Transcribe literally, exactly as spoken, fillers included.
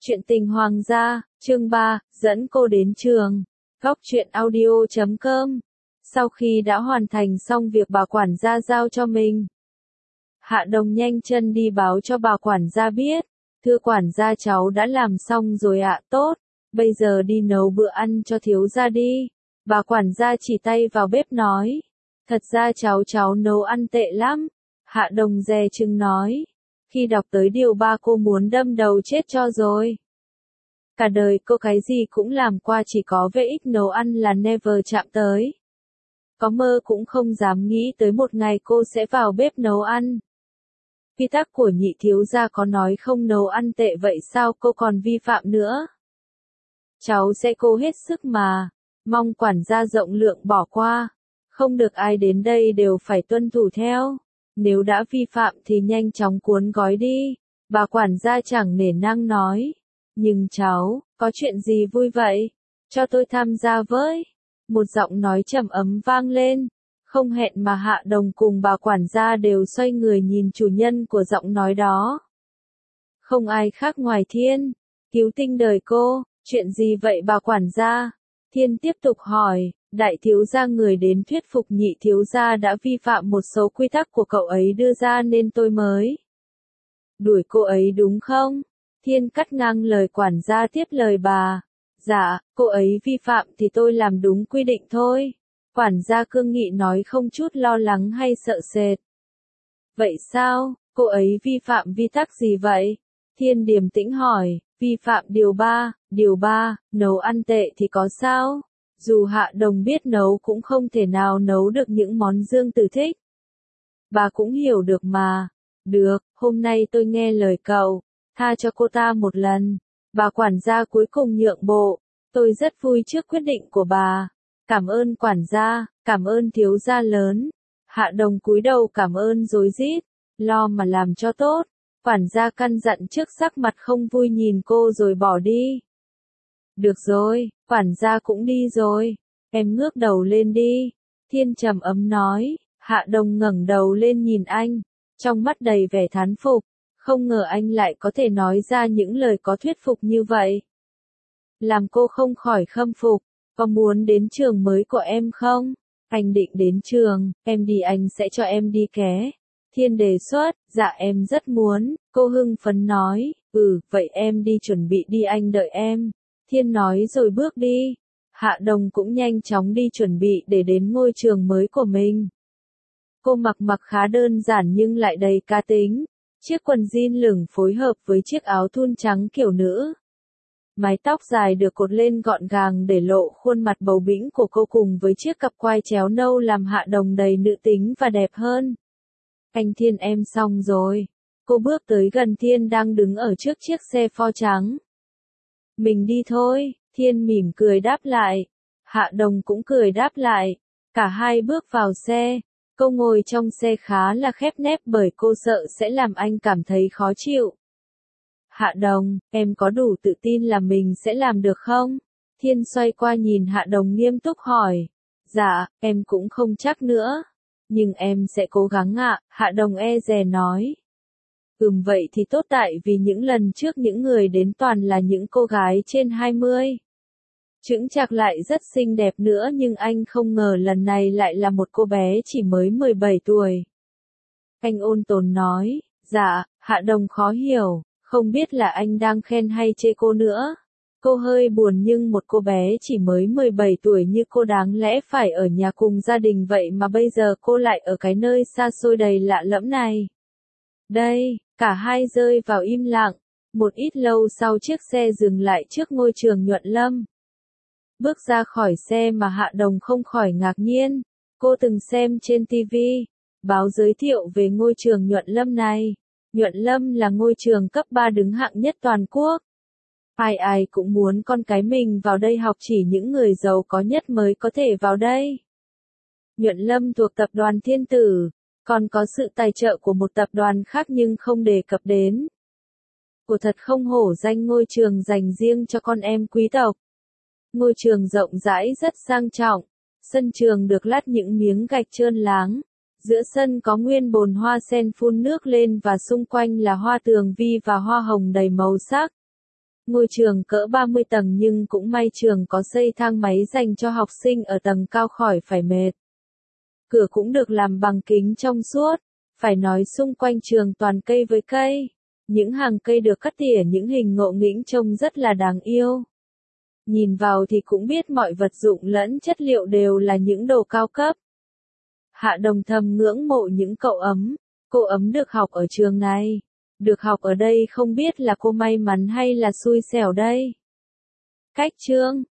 Chuyện tình hoàng gia, chương ba, dẫn cô đến trường. Góc truyện audio chấm com. Sau khi đã hoàn thành xong việc bà quản gia giao cho mình, Hạ Đồng nhanh chân đi báo cho bà quản gia biết. Thưa quản gia, cháu đã làm xong rồi ạ. Tốt, bây giờ đi nấu bữa ăn cho thiếu gia đi. Bà quản gia chỉ tay vào bếp nói. Thật ra cháu cháu nấu ăn tệ lắm. Hạ Đồng dè chừng nói. Khi đọc tới điều ba cô muốn đâm đầu chết cho rồi. Cả đời cô cái gì cũng làm qua, chỉ có vê ích nấu ăn là never chạm tới. Có mơ cũng không dám nghĩ tới một ngày cô sẽ vào bếp nấu ăn. Quy tắc của nhị thiếu gia có nói không nấu ăn tệ, vậy sao cô còn vi phạm nữa? Cháu sẽ cố hết sức mà. Mong quản gia rộng lượng bỏ qua. Không được ai đến đây đều phải tuân thủ theo. Nếu đã vi phạm thì nhanh chóng cuốn gói đi. Bà quản gia chẳng nể nang nói. Nhưng cháu, có chuyện gì vui vậy? Cho tôi tham gia với. Một giọng nói trầm ấm vang lên. Không hẹn mà Hạ Đồng cùng bà quản gia đều xoay người nhìn chủ nhân của giọng nói đó. Không ai khác ngoài Thiên, cứu tinh đời cô. Chuyện gì vậy bà quản gia? Thiên tiếp tục hỏi. Đại thiếu gia người đến thuyết phục nhị thiếu gia đã vi phạm một số quy tắc của cậu ấy đưa ra nên tôi mới đuổi cô ấy, đúng không? Thiên cắt ngang lời quản gia, tiếp lời bà. Dạ, cô ấy vi phạm thì tôi làm đúng quy định thôi. Quản gia cương nghị nói không chút lo lắng hay sợ sệt. Vậy sao, cô ấy vi phạm vi tắc gì vậy? Thiên điềm tĩnh hỏi. Vi phạm điều ba, điều ba, nấu ăn tệ thì có sao? Dù Hạ Đồng biết nấu cũng không thể nào nấu được những món Dương Tử thích. Bà cũng hiểu được mà. Được, hôm nay tôi nghe lời cậu. Tha cho cô ta một lần. Bà quản gia cuối cùng nhượng bộ. Tôi rất vui trước quyết định của bà. Cảm ơn quản gia, cảm ơn thiếu gia lớn. Hạ Đồng cúi đầu cảm ơn rối rít. Lo mà làm cho tốt. Quản gia căn dặn trước, sắc mặt không vui nhìn cô rồi bỏ đi. Được rồi, quản gia cũng đi rồi. Em ngước đầu lên đi. Thiên trầm ấm nói. Hạ Đồng ngẩng đầu lên nhìn anh. Trong mắt đầy vẻ thán phục. Không ngờ anh lại có thể nói ra những lời có thuyết phục như vậy. Làm cô không khỏi khâm phục. Có muốn đến trường mới của em không? Anh định đến trường, em đi anh sẽ cho em đi ké. Thiên đề xuất. Dạ em rất muốn. Cô hưng phấn nói. Ừ, vậy em đi chuẩn bị đi, anh đợi em. Thiên nói rồi bước đi. Hạ Đồng cũng nhanh chóng đi chuẩn bị để đến ngôi trường mới của mình. Cô mặc mặc khá đơn giản nhưng lại đầy cá tính. Chiếc quần jean lửng phối hợp với chiếc áo thun trắng kiểu nữ. Mái tóc dài được cột lên gọn gàng để lộ khuôn mặt bầu bĩnh của cô cùng với chiếc cặp quai chéo nâu làm Hạ Đồng đầy nữ tính và đẹp hơn. Anh Thiên, em xong rồi. Cô bước tới gần Thiên đang đứng ở trước chiếc xe Ford trắng. Mình đi thôi. Thiên mỉm cười đáp lại. Hạ Đồng cũng cười đáp lại. Cả hai bước vào xe. Cô ngồi trong xe khá là khép nép bởi cô sợ sẽ làm anh cảm thấy khó chịu. Hạ Đồng, em có đủ tự tin là mình sẽ làm được không? Thiên xoay qua nhìn Hạ Đồng nghiêm túc hỏi. Dạ, em cũng không chắc nữa. Nhưng em sẽ cố gắng ạ, Hạ Đồng e dè nói. Ừm, vậy thì tốt, tại vì những lần trước những người đến toàn là những cô gái trên hai mươi. Chững chạc lại rất xinh đẹp nữa, nhưng anh không ngờ lần này lại là một cô bé chỉ mới mười bảy tuổi. Anh ôn tồn nói. Dạ, Hạ Đồng khó hiểu, không biết là anh đang khen hay chê cô nữa. Cô hơi buồn, nhưng một cô bé chỉ mới mười bảy tuổi như cô đáng lẽ phải ở nhà cùng gia đình, vậy mà bây giờ cô lại ở cái nơi xa xôi đầy lạ lẫm này. Đây, cả hai rơi vào im lặng. Một ít lâu sau chiếc xe dừng lại trước ngôi trường Nhuận Lâm. Bước ra khỏi xe mà Hạ Đồng không khỏi ngạc nhiên. Cô từng xem trên ti vi báo giới thiệu về ngôi trường Nhuận Lâm này. Nhuận Lâm là ngôi trường cấp ba đứng hạng nhất toàn quốc. Ai ai cũng muốn con cái mình vào đây học, chỉ những người giàu có nhất mới có thể vào đây. Nhuận Lâm thuộc tập đoàn Thiên Tử, còn có sự tài trợ của một tập đoàn khác nhưng không đề cập đến. Cô thật không hổ danh ngôi trường dành riêng cho con em quý tộc. Ngôi trường rộng rãi rất sang trọng. Sân trường được lát những miếng gạch trơn láng. Giữa sân có nguyên bồn hoa sen phun nước lên và xung quanh là hoa tường vi và hoa hồng đầy màu sắc. Ngôi trường cỡ ba mươi tầng nhưng cũng may trường có xây thang máy dành cho học sinh ở tầng cao khỏi phải mệt. Cửa cũng được làm bằng kính trong suốt, phải nói xung quanh trường toàn cây với cây. Những hàng cây được cắt tỉa những hình ngộ nghĩnh trông rất là đáng yêu. Nhìn vào thì cũng biết mọi vật dụng lẫn chất liệu đều là những đồ cao cấp. Hạ Đồng thầm ngưỡng mộ những cậu ấm. Cô ấm được học ở trường này. Được học ở đây không biết là cô may mắn hay là xui xẻo đây. Cách chương